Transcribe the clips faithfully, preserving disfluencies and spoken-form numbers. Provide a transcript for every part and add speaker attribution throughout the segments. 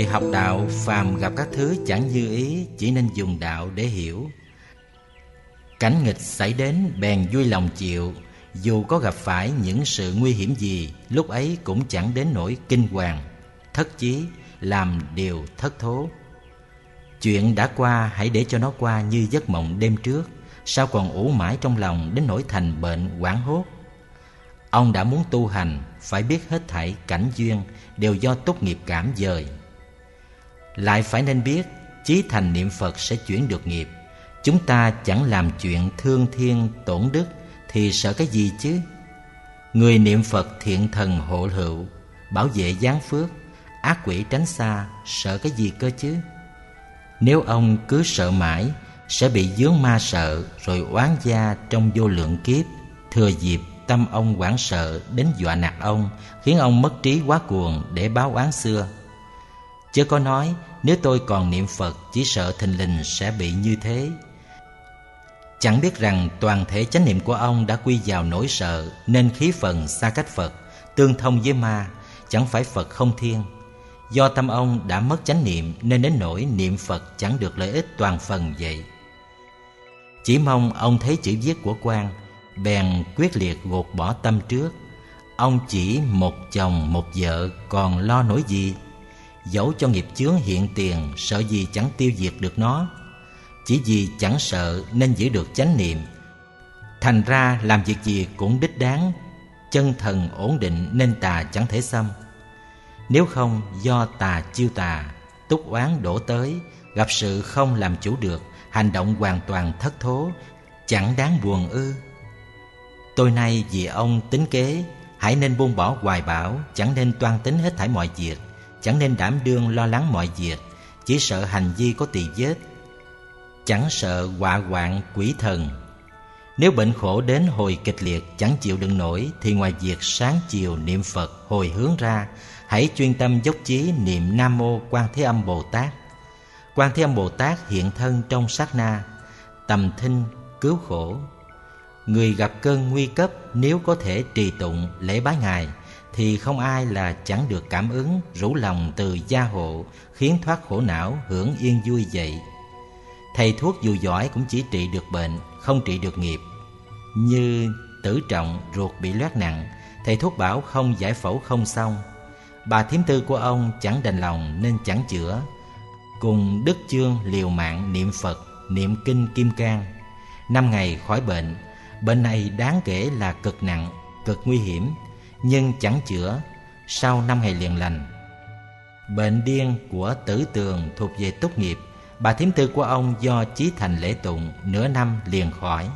Speaker 1: học đạo phàm gặp các thứ chẳng như ý, chỉ nên dùng đạo để hiểu. Cảnh nghịch xảy đến bèn vui lòng chịu, dù có gặp phải những sự nguy hiểm gì, lúc ấy cũng chẳng đến nỗi kinh hoàng, thất chí, làm điều thất thố. Chuyện đã qua hãy để cho nó qua như giấc mộng đêm trước, sao còn ủ mãi trong lòng đến nỗi thành bệnh hoảng hốt. Ông đã muốn tu hành, phải biết hết thảy cảnh duyên đều do túc nghiệp cảm dời. Lại phải nên biết, chí thành niệm Phật sẽ chuyển được nghiệp. Chúng ta chẳng làm chuyện thương thiên tổn đức thì sợ cái gì chứ? Người niệm Phật thiện thần hộ hữu, bảo vệ giáng phước, ác quỷ tránh xa, sợ cái gì cơ chứ? Nếu ông cứ sợ mãi, sẽ bị vướng ma sợ rồi oán gia trong vô lượng kiếp. Thừa dịp tâm ông hoảng sợ đến dọa nạt ông, khiến ông mất trí quá cuồng để báo oán xưa. Chớ có nói nếu tôi còn niệm Phật chỉ sợ thình lình sẽ bị như thế. Chẳng biết rằng toàn thể chánh niệm của ông đã quy vào nỗi sợ, nên khí phần xa cách Phật, tương thông với ma, chẳng phải Phật không thiên. Do tâm ông đã mất chánh niệm nên đến nỗi niệm Phật chẳng được lợi ích toàn phần vậy. Chỉ mong ông thấy chữ viết của quan, bèn quyết liệt gột bỏ tâm trước. Ông chỉ một chồng một vợ còn lo nổi gì? Dẫu cho nghiệp chướng hiện tiền, sợ gì chẳng tiêu diệt được nó. Chỉ vì chẳng sợ nên giữ được chánh niệm. Thành ra làm việc gì cũng đích đáng, chân thần ổn định nên tà chẳng thể xâm. Nếu không do tà chiêu tà, túc oán đổ tới, gặp sự không làm chủ được, hành động hoàn toàn thất thố, chẳng đáng buồn ư? Tôi nay vì ông tính kế, hãy nên buông bỏ hoài bão, chẳng nên toan tính hết thảy mọi việc, chẳng nên đảm đương lo lắng mọi việc, chỉ sợ hành vi có tỳ vết, chẳng sợ họa hoạn quỷ thần. Nếu bệnh khổ đến hồi kịch liệt chẳng chịu đựng nổi, thì ngoài việc sáng chiều niệm Phật hồi hướng ra, hãy chuyên tâm dốc chí niệm Nam Mô Quan Thế Âm Bồ Tát. Quan Thế Âm Bồ Tát hiện thân trong sát na, tầm thinh cứu khổ. Người gặp cơn nguy cấp nếu có thể trì tụng lễ bái Ngài, thì không ai là chẳng được cảm ứng, rủ lòng từ gia hộ, khiến thoát khổ não, hưởng yên vui vậy. Thầy thuốc dù giỏi cũng chỉ trị được bệnh, không trị được nghiệp. Như Tử Trọng ruột bị loét nặng, thầy thuốc bảo không giải phẫu không xong. Bà thím tư của ông chẳng đành lòng nên chẳng chữa. Cùng Đức Chương liều mạng niệm Phật, niệm kinh Kim Cang. Năm ngày khỏi bệnh. Bệnh này đáng kể là cực nặng, cực nguy hiểm, nhưng chẳng chữa. Sau năm ngày liền lành. Bệnh điên của Tử Tường thuộc về túc nghiệp. Bà thím tư của ông do chí thành lễ tụng, nửa năm liền khỏi.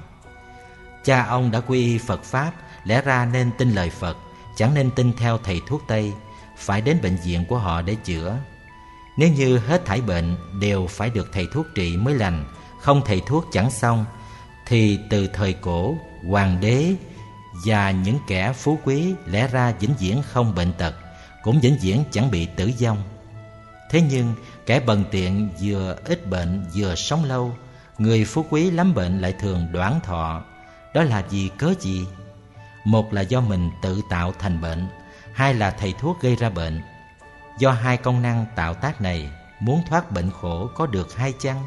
Speaker 1: Cha ông đã quy y Phật Pháp, lẽ ra nên tin lời Phật, chẳng nên tin theo thầy thuốc Tây, phải đến bệnh viện của họ để chữa. Nếu như hết thảy bệnh đều phải được thầy thuốc trị mới lành, không thầy thuốc chẳng xong, thì từ thời cổ, hoàng đế và những kẻ phú quý lẽ ra vĩnh viễn không bệnh tật, cũng vĩnh viễn chẳng bị tử vong. Thế nhưng kẻ bần tiện vừa ít bệnh vừa sống lâu, người phú quý lắm bệnh lại thường đoản thọ. Đó là vì cớ gì? Một là do mình tự tạo thành bệnh, hai là thầy thuốc gây ra bệnh. Do hai công năng tạo tác này, muốn thoát bệnh khổ có được hay chăng?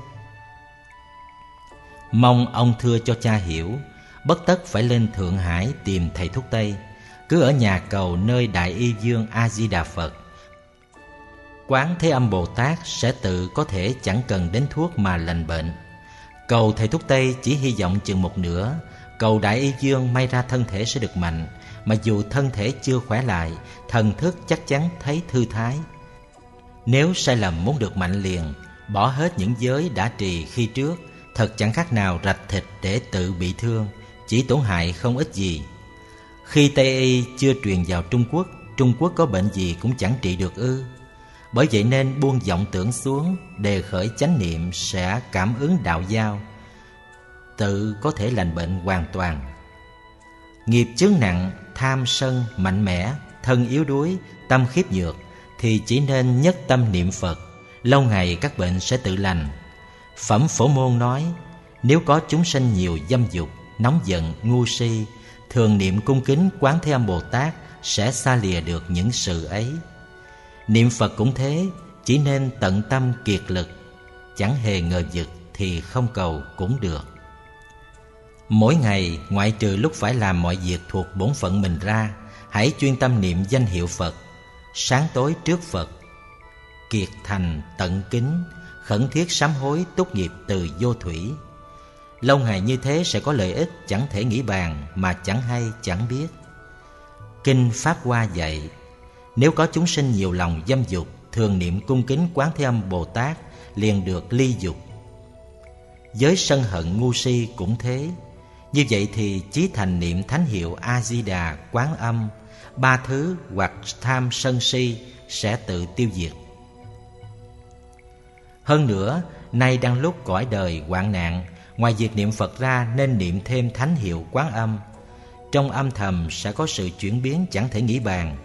Speaker 1: Mong ông thưa cho cha hiểu, bất tất phải lên Thượng Hải tìm thầy thuốc Tây, cứ ở nhà cầu nơi Đại Y Dương A Di Đà Phật. Quán Thế Âm Bồ Tát sẽ tự có thể chẳng cần đến thuốc mà lành bệnh. Cầu thầy thuốc Tây chỉ hy vọng chừng một nửa, cầu Đại Y Dương may ra thân thể sẽ được mạnh, mà dù thân thể chưa khỏe lại, thần thức chắc chắn thấy thư thái. Nếu sai lầm muốn được mạnh liền, bỏ hết những giới đã trì khi trước, thật chẳng khác nào rạch thịt để tự bị thương, chỉ tổn hại không ích gì. Khi Tây Y chưa truyền vào Trung Quốc, Trung Quốc có bệnh gì cũng chẳng trị được ư? Bởi vậy nên buông vọng tưởng xuống, đề khởi chánh niệm sẽ cảm ứng đạo giao, tự có thể lành bệnh hoàn toàn. Nghiệp chướng nặng, tham sân mạnh mẽ, thân yếu đuối, tâm khiếp nhược, thì chỉ nên nhất tâm niệm Phật, lâu ngày các bệnh sẽ tự lành. Phẩm Phổ Môn nói, nếu có chúng sanh nhiều dâm dục, nóng giận, ngu si, thường niệm cung kính Quán Thế Âm Bồ Tát sẽ xa lìa được những sự ấy. Niệm Phật cũng thế, chỉ nên tận tâm kiệt lực, chẳng hề ngờ vực thì không cầu cũng được. Mỗi ngày, ngoại trừ lúc phải làm mọi việc thuộc bổn phận mình ra, hãy chuyên tâm niệm danh hiệu Phật, sáng tối trước Phật, kiệt thành tận kính, khẩn thiết sám hối tốt nghiệp từ vô thủy. Lâu ngày như thế sẽ có lợi ích chẳng thể nghĩ bàn, mà chẳng hay chẳng biết. Kinh Pháp Hoa dạy, nếu có chúng sinh nhiều lòng dâm dục, thường niệm cung kính Quán Thế Âm Bồ Tát, liền được ly dục. Với sân hận ngu si cũng thế. Như vậy thì chí thành niệm thánh hiệu A-di-đà, Quán Âm, ba thứ hoặc tham sân si sẽ tự tiêu diệt. Hơn nữa, nay đang lúc cõi đời hoạn nạn, ngoài việc niệm Phật ra nên niệm thêm thánh hiệu Quán Âm. Trong âm thầm sẽ có sự chuyển biến chẳng thể nghĩ bàn.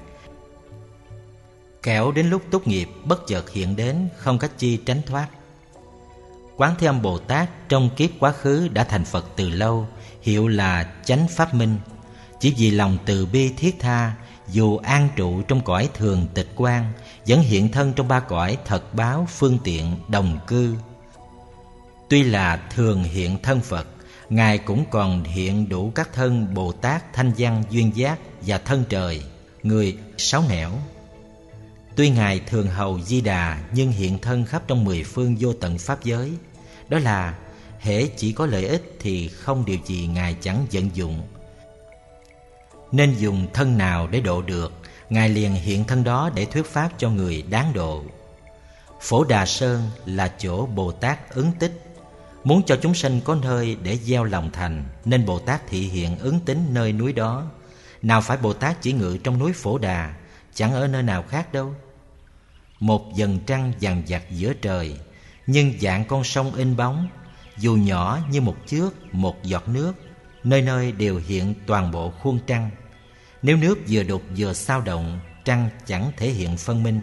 Speaker 1: Kẻo đến lúc tốt nghiệp bất chợt hiện đến, không cách chi tránh thoát. Quán Thế Âm Bồ Tát trong kiếp quá khứ đã thành Phật từ lâu, hiệu là Chánh Pháp Minh. Chỉ vì lòng từ bi thiết tha, dù an trụ trong cõi thường tịch quan, vẫn hiện thân trong ba cõi thật báo, phương tiện, đồng cư. Tuy là thường hiện thân Phật, Ngài cũng còn hiện đủ các thân Bồ Tát, Thanh Văn, Duyên Giác và thân trời, người sáu nẻo. Tuy Ngài thường hầu Di Đà, nhưng hiện thân khắp trong mười phương vô tận pháp giới. Đó là hễ chỉ có lợi ích thì không điều gì Ngài chẳng vận dụng. Nên dùng thân nào để độ được, Ngài liền hiện thân đó để thuyết pháp cho người đáng độ. Phổ Đà Sơn là chỗ Bồ Tát ứng tích. Muốn cho chúng sinh có nơi để gieo lòng thành, nên Bồ Tát thị hiện ứng tính nơi núi đó. Nào phải Bồ Tát chỉ ngự trong núi Phổ Đà, chẳng ở nơi nào khác đâu. Một vầng trăng vằng vặc giữa trời, nhưng dạng con sông in bóng, dù nhỏ như một chước, một giọt nước, nơi nơi đều hiện toàn bộ khuôn trăng. Nếu nước vừa đục vừa xao động, trăng chẳng thể hiện phân minh.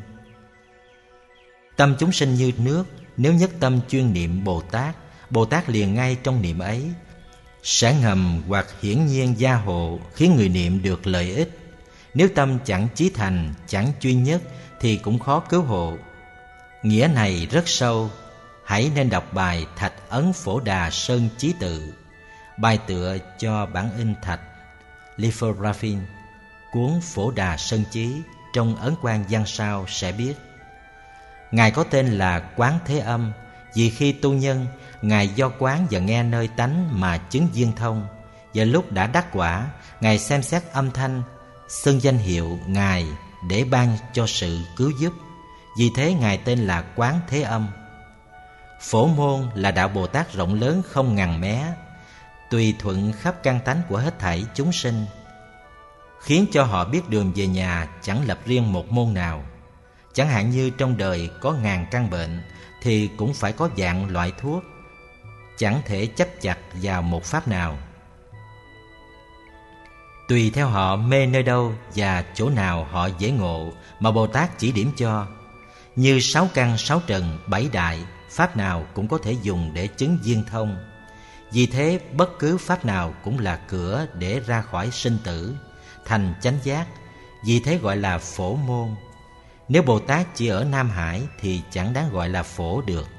Speaker 1: Tâm chúng sinh như nước, nếu nhất tâm chuyên niệm Bồ Tát, Bồ Tát liền ngay trong niệm ấy sẽ ngầm hoặc hiển nhiên gia hộ, khiến người niệm được lợi ích. Nếu tâm chẳng chí thành, chẳng chuyên nhất thì cũng khó cứu hộ. Nghĩa này rất sâu, hãy nên đọc bài Thạch Ấn Phổ Đà Sơn Chí Tự, bài tựa cho bản in thạch lithography cuốn Phổ Đà Sơn Chí trong ấn quan văn sao sẽ biết. Ngài có tên là Quán Thế Âm, vì khi tu nhân, Ngài do quán và nghe nơi tánh mà chứng viên thông, và lúc đã đắc quả, Ngài xem xét âm thanh, xưng danh hiệu Ngài để ban cho sự cứu giúp. Vì thế Ngài tên là Quán Thế Âm. Phổ môn là đạo Bồ Tát rộng lớn không ngằn mé, tùy thuận khắp căn tánh của hết thảy chúng sinh, khiến cho họ biết đường về nhà, chẳng lập riêng một môn nào. Chẳng hạn như trong đời có ngàn căn bệnh, thì cũng phải có vạn loại thuốc, chẳng thể chấp chặt vào một pháp nào. Tùy theo họ mê nơi đâu và chỗ nào họ dễ ngộ mà Bồ Tát chỉ điểm cho. Như sáu căn sáu trần bảy đại, pháp nào cũng có thể dùng để chứng viên thông. Vì thế bất cứ pháp nào cũng là cửa để ra khỏi sinh tử, thành chánh giác. Vì thế gọi là phổ môn. Nếu Bồ Tát chỉ ở Nam Hải thì chẳng đáng gọi là phổ được.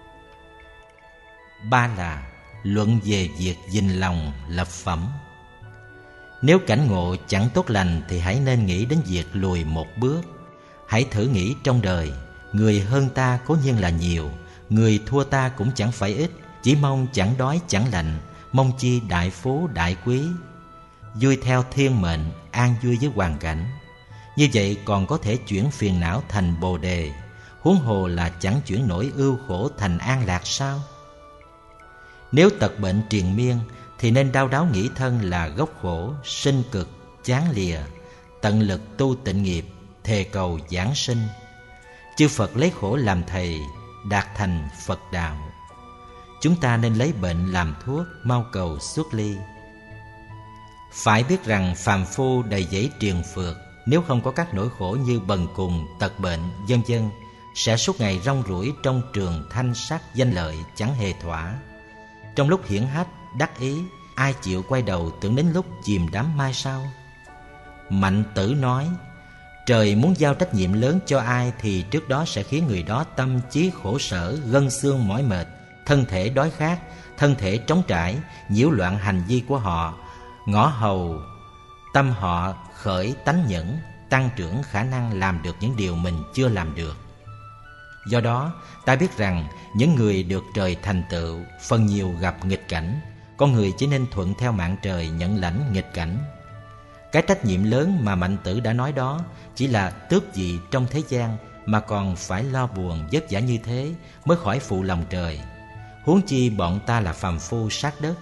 Speaker 1: Ba là luận về việc dình lòng lập phẩm. Nếu cảnh ngộ chẳng tốt lành thì hãy nên nghĩ đến việc lùi một bước. Hãy thử nghĩ trong đời, người hơn ta cố nhiên là nhiều, người thua ta cũng chẳng phải ít. Chỉ mong chẳng đói chẳng lạnh, mong chi đại phú đại quý. Vui theo thiên mệnh, an vui với hoàn cảnh. Như vậy còn có thể chuyển phiền não thành bồ đề, huống hồ là chẳng chuyển nổi ưu khổ thành an lạc sao? Nếu tật bệnh triền miên thì nên đau đáu nghĩ thân là gốc khổ, sinh cực, chán lìa, tận lực tu tịnh nghiệp, thề cầu giảng sinh. Chư Phật lấy khổ làm thầy, đạt thành Phật đạo. Chúng ta nên lấy bệnh làm thuốc, mau cầu xuất ly. Phải biết rằng phàm phu đầy dẫy triền phược, nếu không có các nỗi khổ như bần cùng, tật bệnh, vân vân, sẽ suốt ngày rong ruổi trong trường thanh sắc danh lợi chẳng hề thỏa. Trong lúc hiển hách, đắc ý, ai chịu quay đầu tưởng đến lúc chìm đắm mai sau? Mạnh Tử nói, Trời muốn giao trách nhiệm lớn cho ai thì trước đó sẽ khiến người đó tâm trí khổ sở, gân xương mỏi mệt, thân thể đói khát, thân thể trống trải, nhiễu loạn hành vi của họ, ngõ hầu tâm họ khởi tánh nhẫn, tăng trưởng khả năng làm được những điều mình chưa làm được. Do đó, ta biết rằng những người được trời thành tựu phần nhiều gặp nghịch cảnh, con người chỉ nên thuận theo mạng trời nhận lãnh nghịch cảnh. Cái trách nhiệm lớn mà Mạnh Tử đã nói đó chỉ là tước vị trong thế gian, mà còn phải lo buồn vất vả như thế mới khỏi phụ lòng trời. Huống chi bọn ta là phàm phu sát đất.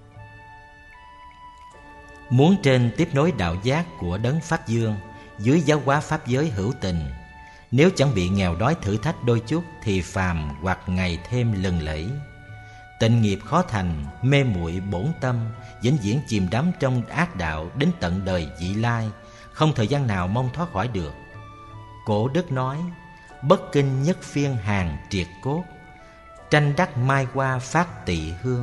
Speaker 1: Muốn trên tiếp nối đạo giác của đấng Pháp Dương, dưới giáo hóa pháp giới hữu tình, nếu chẳng bị nghèo đói thử thách đôi chút thì phàm hoặc ngày thêm lừng lẫy. Tịnh nghiệp khó thành, mê muội bổn tâm, vĩnh viễn chìm đắm trong ác đạo đến tận đời vị lai, không thời gian nào mong thoát khỏi được. Cổ đức nói: bất kinh nhất phiên hàng triệt cốt, tranh đắc mai hoa phát tỵ hương.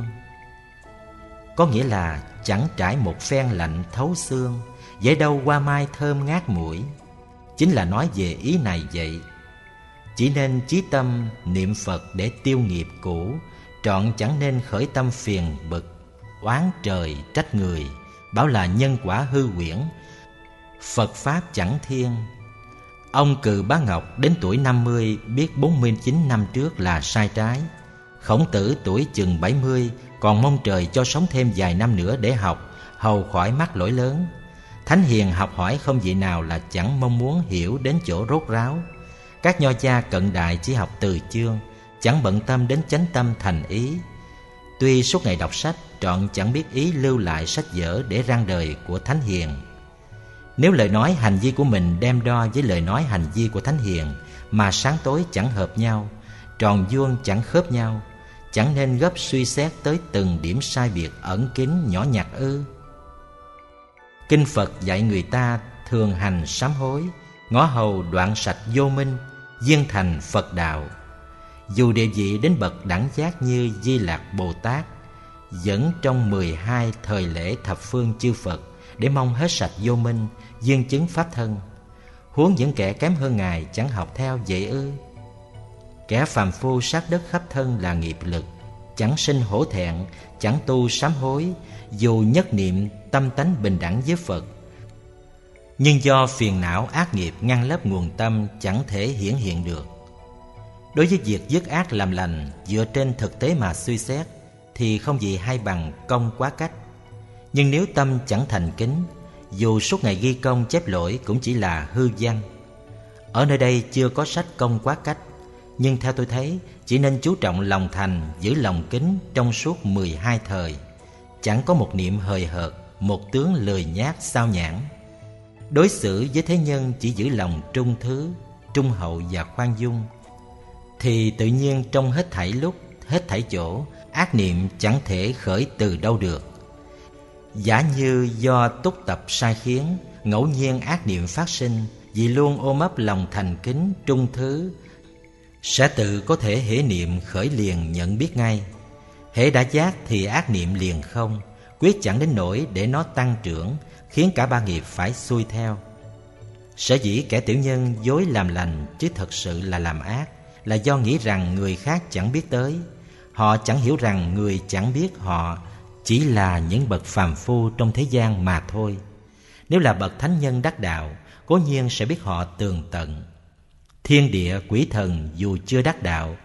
Speaker 1: Có nghĩa là chẳng trải một phen lạnh thấu xương, dễ đâu hoa mai thơm ngát mũi. Chính là nói về ý này vậy. Chỉ nên chí tâm niệm Phật để tiêu nghiệp cũ, trọn chẳng nên khởi tâm phiền bực, oán trời trách người, bảo là nhân quả hư huyễn, Phật Pháp chẳng thiên. Ông Cừ Bá Ngọc đến tuổi năm mươi biết bốn mươi chín năm trước là sai trái. Khổng Tử tuổi chừng bảy mươi còn mong trời cho sống thêm vài năm nữa để học, hầu khỏi mắc lỗi lớn. Thánh hiền học hỏi không vị nào là chẳng mong muốn hiểu đến chỗ rốt ráo. Các nho gia cận đại chỉ học từ chương, chẳng bận tâm đến chánh tâm thành ý. Tuy suốt ngày đọc sách, trọn chẳng biết ý lưu lại sách vở để răng đời của thánh hiền. Nếu lời nói hành vi của mình đem đo với lời nói hành vi của thánh hiền mà sáng tối chẳng hợp nhau, tròn vuông chẳng khớp nhau, chẳng nên gấp suy xét tới từng điểm sai biệt ẩn kín nhỏ nhặt ư? Kinh Phật dạy người ta thường hành sám hối, ngõ hầu đoạn sạch vô minh, viên thành Phật đạo. Dù địa vị đến bậc đẳng giác như Di Lạc Bồ Tát, vẫn trong mười hai thời lễ thập phương chư Phật để mong hết sạch vô minh, viên chứng pháp thân. Huống những kẻ kém hơn Ngài chẳng học theo vậy ư? Kẻ phàm phu sát đất khắp thân là nghiệp lực, chẳng sinh hổ thẹn, chẳng tu sám hối, dù nhất niệm tâm tánh bình đẳng với Phật, nhưng do phiền não ác nghiệp ngăn lấp nguồn tâm chẳng thể hiển hiện được. Đối với việc dứt ác làm lành dựa trên thực tế mà suy xét thì không gì hay bằng công quá cách. Nhưng nếu tâm chẳng thành kính, dù suốt ngày ghi công chép lỗi cũng chỉ là hư danh. Ở nơi đây chưa có sách công quá cách, nhưng theo tôi thấy chỉ nên chú trọng lòng thành, giữ lòng kính trong suốt mười hai thời. Chẳng có một niệm hời hợt, một tướng lười nhác sao nhãng. Đối xử với thế nhân chỉ giữ lòng trung thứ, trung hậu và khoan dung, thì tự nhiên trong hết thảy lúc, hết thảy chỗ, ác niệm chẳng thể khởi từ đâu được. Giả như do túc tập sai khiến, ngẫu nhiên ác niệm phát sinh, vì luôn ôm ấp lòng thành kính, trung thứ, sẽ tự có thể hễ niệm khởi liền nhận biết ngay. Hễ đã giác thì ác niệm liền không, quyết chẳng đến nỗi để nó tăng trưởng, khiến cả ba nghiệp phải xuôi theo. Sở dĩ kẻ tiểu nhân dối làm lành chứ thật sự là làm ác, là do nghĩ rằng người khác chẳng biết tới. Họ chẳng hiểu rằng người chẳng biết họ chỉ là những bậc phàm phu trong thế gian mà thôi. Nếu là bậc thánh nhân đắc đạo, cố nhiên sẽ biết họ tường tận. Thiên địa quỷ thần dù chưa đắc đạo,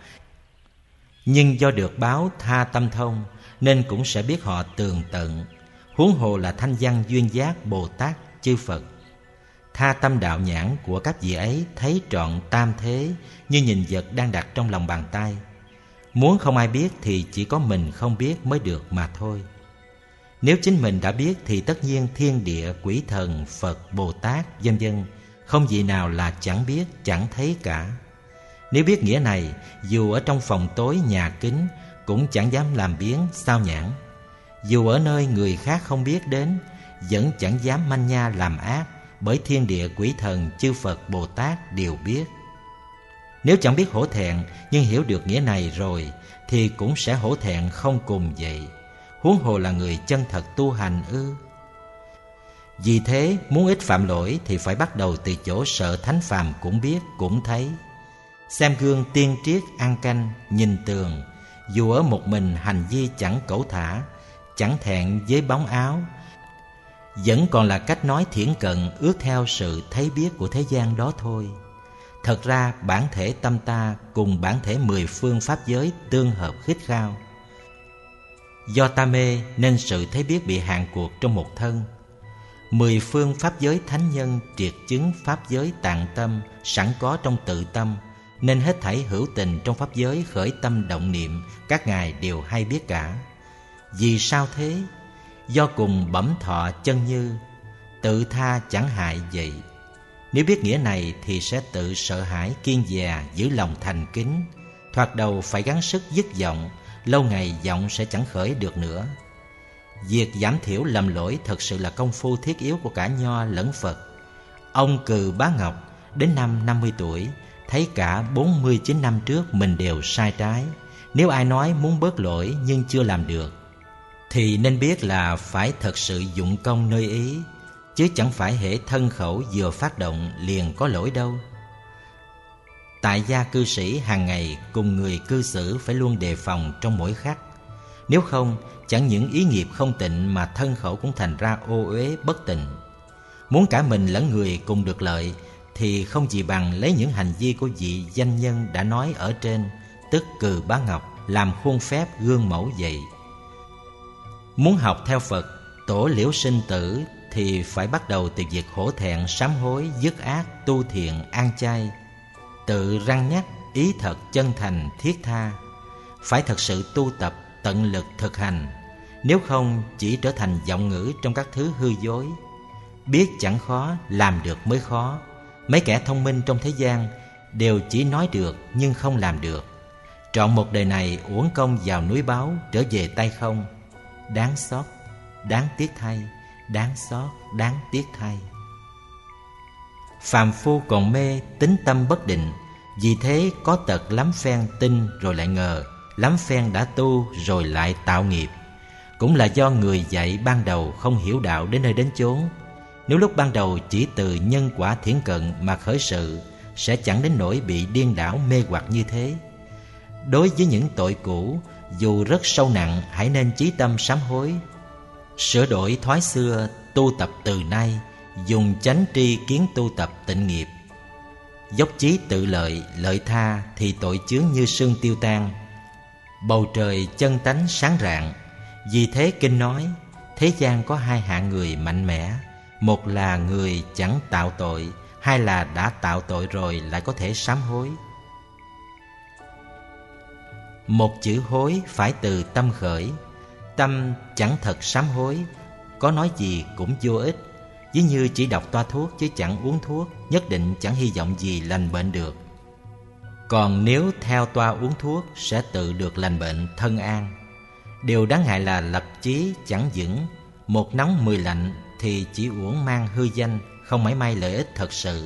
Speaker 1: nhưng do được báo tha tâm thông nên cũng sẽ biết họ tường tận. Huống hồ là thanh văn duyên giác Bồ Tát chư Phật. Tha tâm đạo nhãn của các vị ấy thấy trọn tam thế như nhìn vật đang đặt trong lòng bàn tay. Muốn không ai biết thì chỉ có mình không biết mới được mà thôi. Nếu chính mình đã biết thì tất nhiên thiên địa, quỷ thần, Phật, Bồ Tát, vân vân không vị nào là chẳng biết, chẳng thấy cả. Nếu biết nghĩa này, dù ở trong phòng tối nhà kín cũng chẳng dám làm biếng sao nhãng. Dù ở nơi người khác không biết đến, vẫn chẳng dám manh nha làm ác, bởi thiên địa quỷ thần chư Phật Bồ Tát đều biết. Nếu chẳng biết hổ thẹn nhưng hiểu được nghĩa này rồi thì cũng sẽ hổ thẹn không cùng vậy. Huống hồ là người chân thật tu hành ư? Vì thế muốn ít phạm lỗi thì phải bắt đầu từ chỗ sợ thánh phàm cũng biết, cũng thấy. Xem gương tiên triết ăn canh, nhìn tường, dù ở một mình hành vi chẳng cẩu thả, chẳng thẹn với bóng áo, vẫn còn là cách nói thiển cận ước theo sự thấy biết của thế gian đó thôi. Thật ra bản thể tâm ta cùng bản thể mười phương pháp giới tương hợp khít khao. Do ta mê nên sự thấy biết bị hạn cuộc trong một thân. Mười phương pháp giới thánh nhân triệt chứng pháp giới tạng tâm sẵn có trong tự tâm, nên hết thảy hữu tình trong pháp giới khởi tâm động niệm, các ngài đều hay biết cả. Vì sao thế? Do cùng bẩm thọ chân như, tự tha chẳng hại vậy. Nếu biết nghĩa này thì sẽ tự sợ hãi kiên dè, giữ lòng thành kính. Thoạt đầu phải gắng sức dứt vọng, lâu ngày vọng sẽ chẳng khởi được nữa. Việc giảm thiểu lầm lỗi thật sự là công phu thiết yếu của cả Nho lẫn Phật. Ông Cừ Bá Ngọc đến năm năm mươi tuổi, thấy cả bốn mươi chín năm trước mình đều sai trái. Nếu ai nói muốn bớt lỗi nhưng chưa làm được, thì nên biết là phải thật sự dụng công nơi ý, chứ chẳng phải hễ thân khẩu vừa phát động liền có lỗi đâu. Tại gia cư sĩ hàng ngày cùng người cư xử phải luôn đề phòng trong mỗi khắc. Nếu không, chẳng những ý nghiệp không tịnh mà thân khẩu cũng thành ra ô uế bất tịnh. Muốn cả mình lẫn người cùng được lợi thì không gì bằng lấy những hành vi của vị danh nhân đã nói ở trên, tức Cừ Bá Ngọc, làm khuôn phép gương mẫu vậy. Muốn học theo Phật, tổ liễu sinh tử thì phải bắt đầu từ việc hổ thẹn, sám hối, dứt ác, tu thiện, an chay. Tự răn nhắc, ý thật chân thành, thiết tha. Phải thật sự tu tập, tận lực thực hành. Nếu không chỉ trở thành vọng ngữ trong các thứ hư dối. Biết chẳng khó, làm được mới khó. Mấy kẻ thông minh trong thế gian đều chỉ nói được nhưng không làm được. Trọn một đời này uổng công vào núi báo, trở về tay không. Đáng xót, đáng tiếc thay, đáng xót, đáng tiếc thay. Phàm phu còn mê, tính tâm bất định, vì thế có tật lắm phen tin rồi lại ngờ, lắm phen đã tu rồi lại tạo nghiệp. Cũng là do người dạy ban đầu không hiểu đạo đến nơi đến chốn. Nếu lúc ban đầu chỉ từ nhân quả thiển cận mà khởi sự, sẽ chẳng đến nỗi bị điên đảo mê hoặc như thế. Đối với những tội cũ, dù rất sâu nặng, hãy nên chí tâm sám hối, sửa đổi thói xưa, tu tập từ nay, dùng chánh tri kiến tu tập tịnh nghiệp. Dốc chí tự lợi, lợi tha thì tội chướng như sương tiêu tan. Bầu trời chân tánh sáng rạng. Vì thế kinh nói, thế gian có hai hạng người mạnh mẽ. Một là người chẳng tạo tội, hai là đã tạo tội rồi lại có thể sám hối. Một chữ hối phải từ tâm khởi. Tâm chẳng thật sám hối, có nói gì cũng vô ích. Ví như chỉ đọc toa thuốc chứ chẳng uống thuốc, nhất định chẳng hy vọng gì lành bệnh được. Còn nếu theo toa uống thuốc sẽ tự được lành bệnh thân an. Điều đáng ngại là lập chí chẳng vững, một nóng mười lạnh thì chỉ uổng mang hư danh, không mảy may lợi ích thật sự.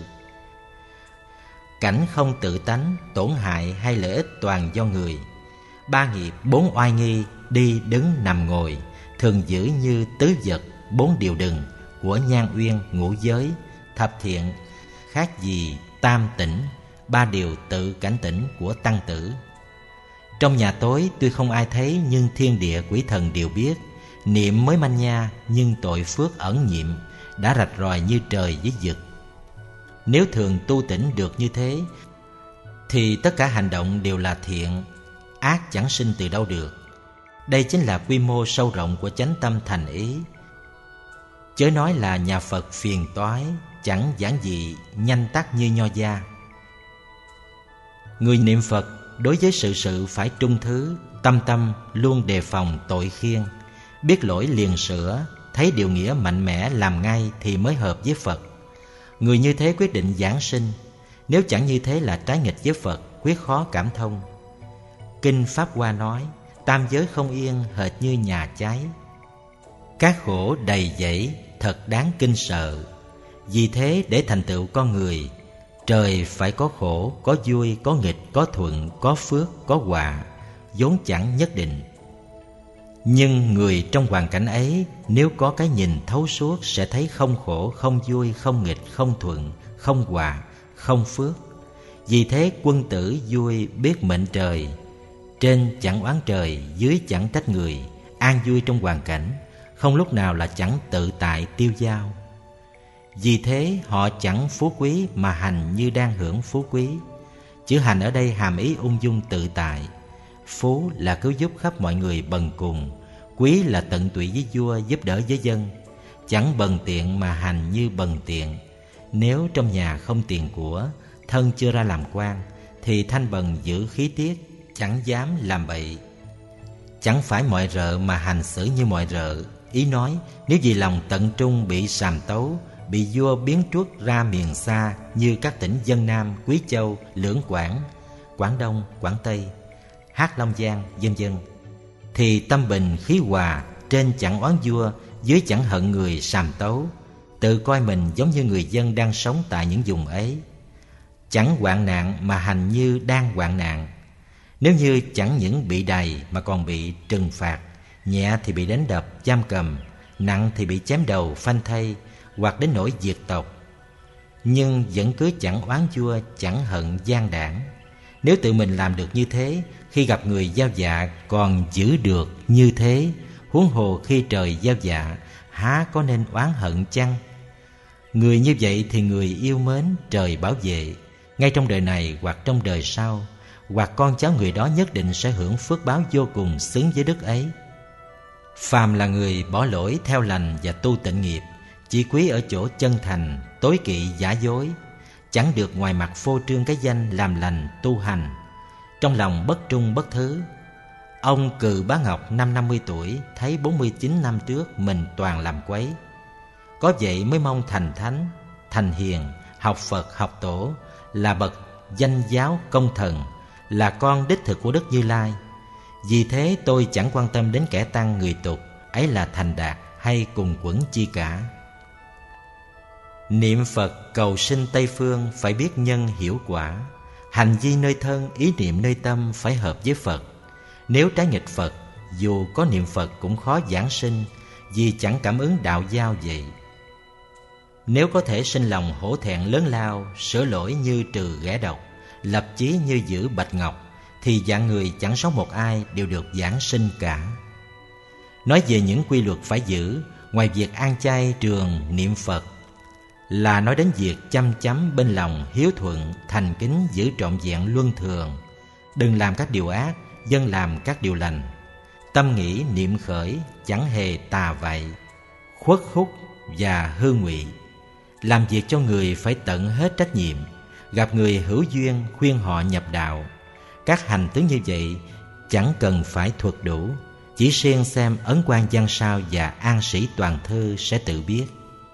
Speaker 1: Cảnh không tự tánh, tổn hại hay lợi ích toàn do người. Ba nghiệp bốn oai nghi, đi đứng nằm ngồi, thường giữ như tứ vật bốn điều đừng của nhan uyên ngũ giới, thập thiện, khác gì tam tỉnh, ba điều tự cảnh tỉnh của tăng tử. Trong nhà tối tuy không ai thấy nhưng thiên địa quỷ thần đều biết. Niệm mới manh nha nhưng tội phước ẩn nhiệm, đã rạch ròi như trời với vực. Nếu thường tu tỉnh được như thế thì tất cả hành động đều là thiện, ác chẳng sinh từ đâu được. Đây chính là quy mô sâu rộng của chánh tâm thành ý. Chớ nói là nhà Phật phiền toái, chẳng giản dị, nhanh tắt như nho gia. Người niệm Phật đối với sự sự phải trung thứ, tâm tâm luôn đề phòng tội khiên. Biết lỗi liền sửa, thấy điều nghĩa mạnh mẽ làm ngay thì mới hợp với Phật. Người như thế quyết định giảng sinh, nếu chẳng như thế là trái nghịch với Phật, quyết khó cảm thông. Kinh Pháp Hoa nói, tam giới không yên hệt như nhà cháy. Các khổ đầy dẫy thật đáng kinh sợ. Vì thế để thành tựu con người, trời phải có khổ, có vui, có nghịch, có thuận, có phước, có họa, vốn chẳng nhất định. Nhưng người trong hoàn cảnh ấy nếu có cái nhìn thấu suốt sẽ thấy không khổ, không vui, không nghịch, không thuận, không hòa, không phước. Vì thế quân tử vui biết mệnh trời, trên chẳng oán trời, dưới chẳng trách người, an vui trong hoàn cảnh, không lúc nào là chẳng tự tại tiêu dao. Vì thế họ chẳng phú quý mà hành như đang hưởng phú quý. Chữ hành ở đây hàm ý ung dung tự tại. Phú là cứu giúp khắp mọi người bần cùng, quý là tận tụy với vua, giúp đỡ với dân. Chẳng bần tiện mà hành như bần tiện. Nếu trong nhà không tiền của, thân chưa ra làm quan, thì thanh bần giữ khí tiết, chẳng dám làm bậy. Chẳng phải mọi rợ mà hành xử như mọi rợ. Ý nói nếu vì lòng tận trung bị sàm tấu, bị vua biến truất ra miền xa như các tỉnh Vân Nam, Quý Châu, Lưỡng Quảng, Quảng Đông, Quảng Tây, Hát Long Giang, vân vân, thì tâm bình khí hòa, trên chẳng oán vua, dưới chẳng hận người sàm tấu, tự coi mình giống như người dân đang sống tại những vùng ấy. Chẳng hoạn nạn mà hành như đang hoạn nạn. Nếu như chẳng những bị đày mà còn bị trừng phạt, nhẹ thì bị đánh đập, giam cầm, nặng thì bị chém đầu, phanh thây, hoặc đến nỗi diệt tộc, nhưng vẫn cứ chẳng oán vua, chẳng hận gian đảng. Nếu tự mình làm được như thế, khi gặp người giao dạ còn giữ được như thế, huống hồ khi trời giao dạ, há có nên oán hận chăng? Người như vậy thì người yêu mến, trời bảo vệ, ngay trong đời này hoặc trong đời sau, hoặc con cháu người đó nhất định sẽ hưởng phước báo vô cùng xứng với đức ấy. Phàm là người bỏ lỗi theo lành và tu tịnh nghiệp, chỉ quý ở chỗ chân thành, tối kỵ giả dối, chẳng được ngoài mặt phô trương cái danh làm lành tu hành, trong lòng bất trung bất thứ. Ông Cừ Bá Ngọc năm năm mươi tuổi, thấy bốn mươi chín năm trước mình toàn làm quấy. Có vậy mới mong thành thánh, thành hiền, học Phật học Tổ, là bậc danh giáo công thần, là con đích thực của Đức Như Lai. Vì thế tôi chẳng quan tâm đến kẻ tăng người tục, ấy là thành đạt hay cùng quẩn chi cả. Niệm Phật cầu sinh Tây Phương phải biết nhân hiểu quả. Hành vi nơi thân, ý niệm nơi tâm phải hợp với Phật. Nếu trái nghịch Phật, dù có niệm Phật cũng khó giảng sinh, vì chẳng cảm ứng đạo giao vậy. Nếu có thể sinh lòng hổ thẹn lớn lao, sửa lỗi như trừ ghẻ độc, lập chí như giữ bạch ngọc, thì dạng người chẳng sống một ai đều được giảng sinh cả. Nói về những quy luật phải giữ, ngoài việc ăn chay trường niệm Phật, là nói đến việc chăm chăm bên lòng hiếu thuận, thành kính giữ trọn vẹn luân thường. Đừng làm các điều ác, dân làm các điều lành. Tâm nghĩ niệm khởi, chẳng hề tà vậy, khuất khúc và hư ngụy. Làm việc cho người phải tận hết trách nhiệm. Gặp người hữu duyên khuyên họ nhập đạo. Các hành tướng như vậy chẳng cần phải thuật đủ, chỉ riêng xem Ấn Quang Văn Sao và An Sĩ Toàn Thư sẽ tự biết.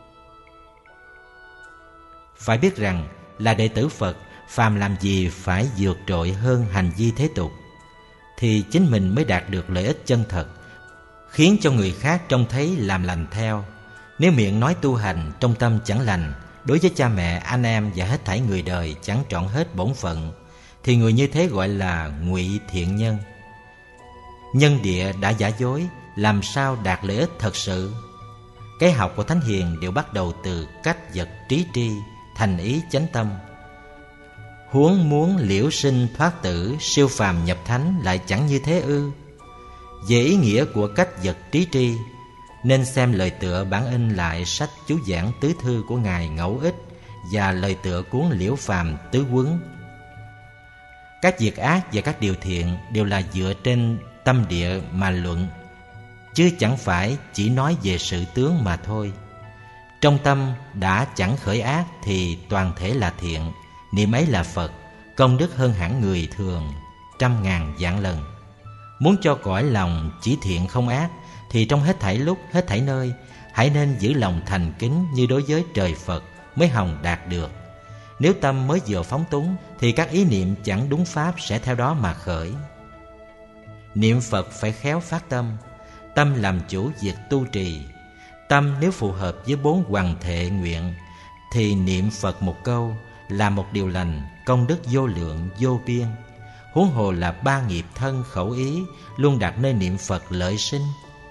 Speaker 1: Phải biết rằng là đệ tử Phật, phàm làm gì phải vượt trội hơn hành vi thế tục, thì chính mình mới đạt được lợi ích chân thật, khiến cho người khác trông thấy làm lành theo. Nếu miệng nói tu hành, trong tâm chẳng lành, đối với cha mẹ, anh em và hết thảy người đời chẳng trọn hết bổn phận, thì người như thế gọi là ngụy thiện nhân. Nhân địa đã giả dối, làm sao đạt lợi ích thật sự? Cái học của Thánh Hiền đều bắt đầu từ cách vật trí tri, thành ý chánh tâm. Huống muốn liễu sinh thoát tử, siêu phàm nhập thánh lại chẳng như thế ư? Về ý nghĩa của cách vật trí tri, nên xem lời tựa bản in lại sách chú giảng tứ thư của Ngài Ngẫu Ích và lời tựa cuốn Liễu Phàm Tứ Quấn. Các việc ác và các điều thiện đều là dựa trên tâm địa mà luận, chứ chẳng phải chỉ nói về sự tướng mà thôi. Trong tâm đã chẳng khởi ác thì toàn thể là thiện, niệm ấy là Phật, công đức hơn hẳn người thường trăm ngàn vạn lần. Muốn cho cõi lòng chỉ thiện không ác, thì trong hết thảy lúc, hết thảy nơi, hãy nên giữ lòng thành kính như đối với trời Phật mới hòng đạt được. Nếu tâm mới vừa phóng túng, thì các ý niệm chẳng đúng pháp sẽ theo đó mà khởi. Niệm Phật phải khéo phát tâm, tâm làm chủ việc tu trì. Tâm nếu phù hợp với bốn hoằng thệ nguyện, thì niệm Phật một câu là một điều lành, công đức vô lượng vô biên. huống hồ là ba nghiệp thân khẩu ý luôn đặt nơi niệm Phật lợi sinh.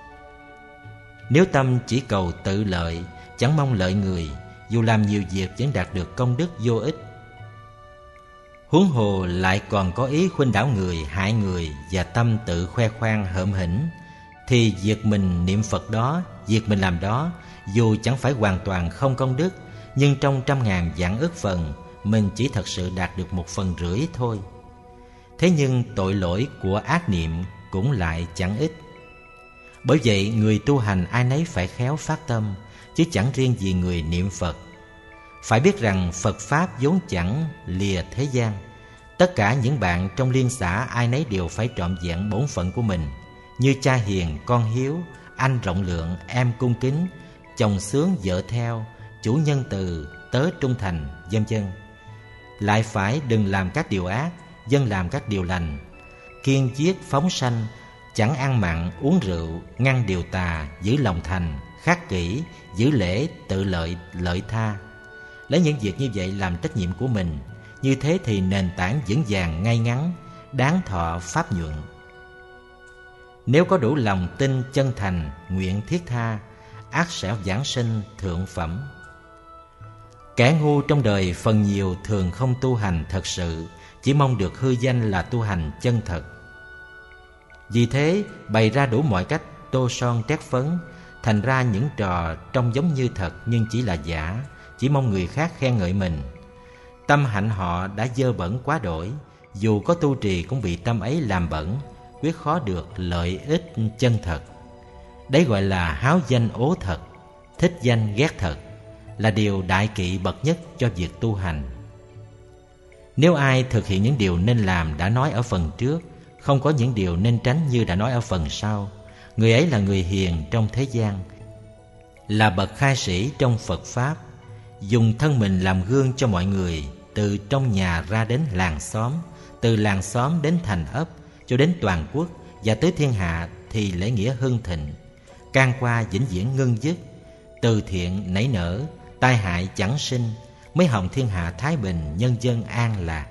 Speaker 1: Nếu tâm chỉ cầu tự lợi, chẳng mong lợi người, dù làm nhiều việc vẫn đạt được công đức vô ích. Huống hồ lại còn có ý khuynh đảo người, hại người và tâm tự khoe khoang hợm hĩnh, thì việc mình niệm Phật đó, việc mình làm đó, dù chẳng phải hoàn toàn không công đức, nhưng trong trăm ngàn vạn ức phần, mình chỉ thật sự đạt được một phần rưỡi thôi. Thế nhưng tội lỗi của ác niệm cũng lại chẳng ít. Bởi vậy người tu hành ai nấy phải khéo phát tâm, chứ chẳng riêng gì người niệm Phật. Phải biết rằng Phật Pháp vốn chẳng lìa thế gian. Tất cả những bạn trong liên xã ai nấy đều phải trọn vẹn bổn phận của mình, như cha hiền, con hiếu, anh rộng lượng, em cung kính, chồng xướng, vợ theo, chủ nhân từ, tớ trung thành, vân vân. Lại phải đừng làm các điều ác, dân làm các điều lành, kiêng giết phóng sanh, chẳng ăn mặn uống rượu, ngăn điều tà, giữ lòng thành, khắc kỷ, giữ lễ, tự lợi, lợi tha. Lấy những việc như vậy làm trách nhiệm của mình, như thế thì nền tảng vững vàng ngay ngắn, đáng thọ pháp nhuận. Nếu có đủ lòng tin chân thành, nguyện thiết tha, ắt sẽ giảng sinh thượng phẩm. Kẻ ngu trong đời phần nhiều thường không tu hành thật sự, chỉ mong được hư danh là tu hành chân thật. Vì thế bày ra đủ mọi cách tô son trét phấn, thành ra những trò trông giống như thật nhưng chỉ là giả, chỉ mong người khác khen ngợi mình. Tâm hạnh họ đã dơ bẩn quá đổi, dù có tu trì cũng bị tâm ấy làm bẩn, quyết khó được lợi ích chân thật. Đấy gọi là háo danh ố thật, thích danh ghét thật, là điều đại kỵ bậc nhất cho việc tu hành. Nếu ai thực hiện những điều nên làm đã nói ở phần trước, không có những điều nên tránh như đã nói ở phần sau, người ấy là người hiền trong thế gian, là bậc khai sĩ trong Phật Pháp, dùng thân mình làm gương cho mọi người, từ trong nhà ra đến làng xóm, từ làng xóm đến thành ấp, cho đến toàn quốc và tới thiên hạ thì lễ nghĩa hưng thịnh, can qua vĩnh viễn ngưng dứt, từ thiện nảy nở, tai hại chẳng sinh, mới hòng thiên hạ thái bình, nhân dân an lạc.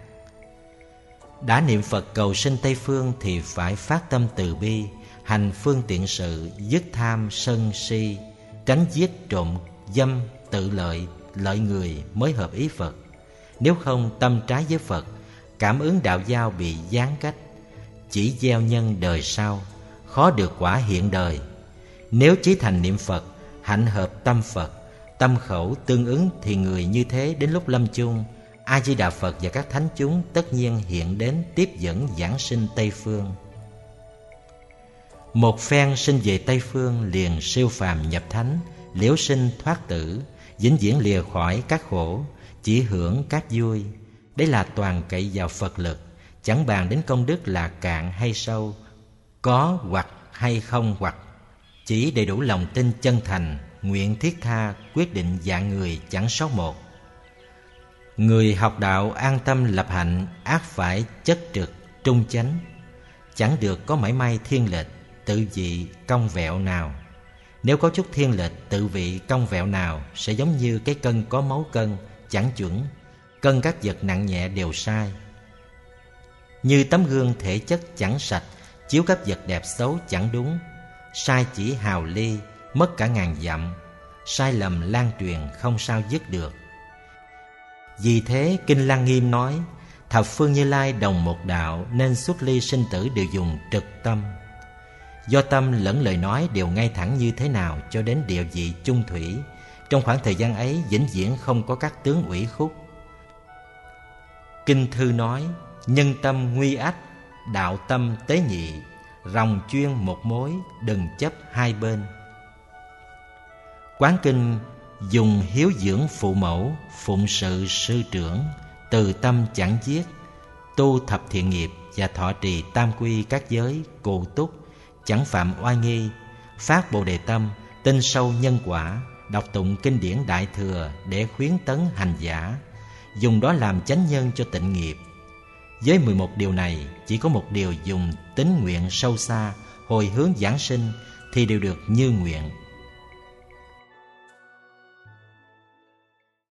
Speaker 1: Đã niệm Phật cầu sinh Tây Phương thì phải phát tâm từ bi, hành phương tiện sự, dứt tham sân si, tránh giết trộm dâm, tự lợi, lợi người mới hợp ý Phật. Nếu không tâm trái với Phật, cảm ứng đạo giao bị gián cách, chỉ gieo nhân đời sau, khó được quả hiện đời. Nếu chí thành niệm Phật, hạnh hợp tâm Phật, tâm khẩu tương ứng thì người như thế đến lúc lâm chung, A Di Đà Phật và các thánh chúng tất nhiên hiện đến tiếp dẫn giảng sinh Tây Phương. Một phen sinh về Tây Phương liền siêu phàm nhập thánh, liễu sinh thoát tử, vĩnh viễn lìa khỏi các khổ, chỉ hưởng các vui. Đấy là toàn cậy vào Phật lực, chẳng bàn đến công đức là cạn hay sâu, có hoặc hay không hoặc, chỉ đầy đủ lòng tin chân thành, nguyện thiết tha, quyết định dạng người chẳng sót một. Người học đạo an tâm lập hạnh, ác phải chất trực trung chánh, chẳng được có mảy may thiên lệch, tự vị cong vẹo nào. Nếu có chút thiên lệch, tự vị cong vẹo nào, sẽ giống như cái cân có mấu cân, chẳng chuẩn, cân các vật nặng nhẹ đều sai. Như tấm gương thể chất chẳng sạch, chiếu các vật đẹp xấu chẳng đúng, sai chỉ hào ly, mất cả ngàn dặm, sai lầm lan truyền không sao dứt được. Vì thế Kinh Lăng Nghiêm nói, thập phương Như Lai đồng một đạo, nên xuất ly sinh tử đều dùng trực tâm. Do tâm lẫn lời nói đều ngay thẳng như thế nào cho đến địa vị chung thủy, trong khoảng thời gian ấy vĩnh viễn không có các tướng ủy khúc. Kinh Thư nói, nhân tâm nguy ách, đạo tâm tế nhị, ròng chuyên một mối, đừng chấp hai bên. Quán Kinh dùng hiếu dưỡng phụ mẫu, phụng sự sư trưởng, từ tâm chẳng giết, tu thập thiện nghiệp và thọ trì tam quy các giới, cụ túc, chẳng phạm oai nghi, phát bồ đề tâm, tin sâu nhân quả, đọc tụng kinh điển Đại Thừa để khuyến tấn hành giả, dùng đó làm chánh nhân cho tịnh nghiệp. Với mười một điều này, chỉ có một điều dùng tín nguyện sâu xa, hồi hướng giảng sinh thì đều được như nguyện.